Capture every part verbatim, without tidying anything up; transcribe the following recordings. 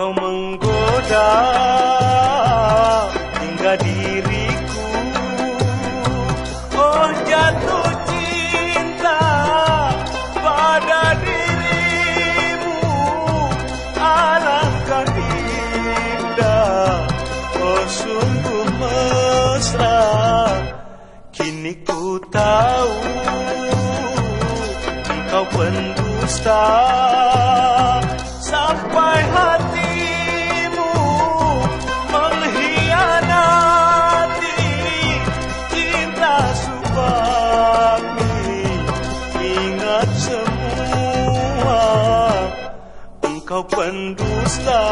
Kau menggoda hingga diriku. Oh, jatuh cinta pada dirimu, alangkah indah. Oh, sungguh mesra. Kini ku tahu engkau pendusta. Sampai hatimu mengkhianati cinta subakmi. Ingat semua, engkau pendusta.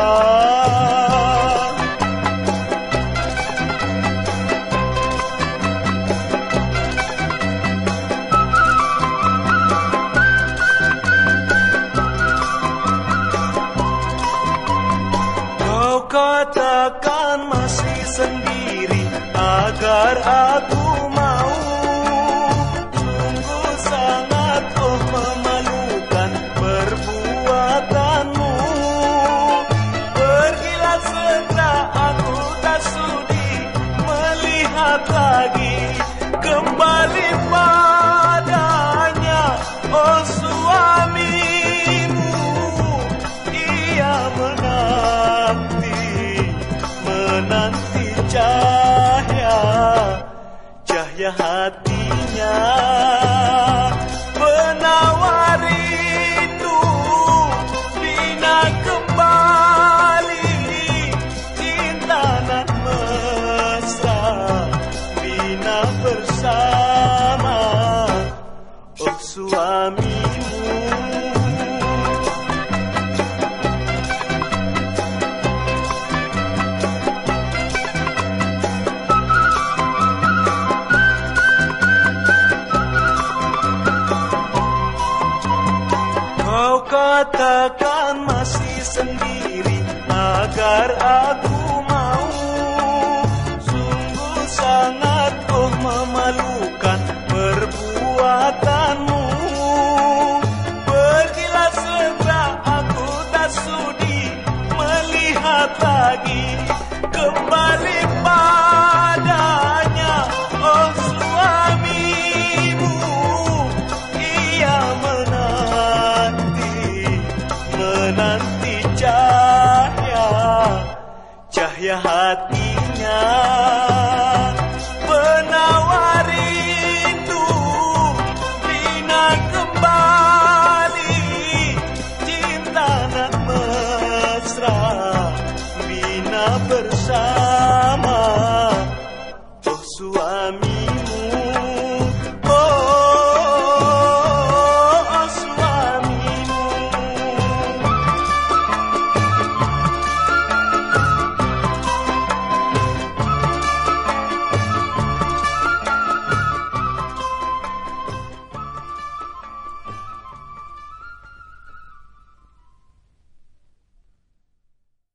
Katakan masih sendiri agar aku mau. Sungguh sangat oh memalukan perbuatanmu. Pergilah segera, aku tak sudi melihat lagi kembali padanya. Oh, suamimu ia menanti menanti cahaya, cahaya hatinya penawar rindu. Bina kembali cinta nan mesra, bina bersama oh suamimu. Katakan masih sendiri agar aku mau. Sungguh sangat oh memalukan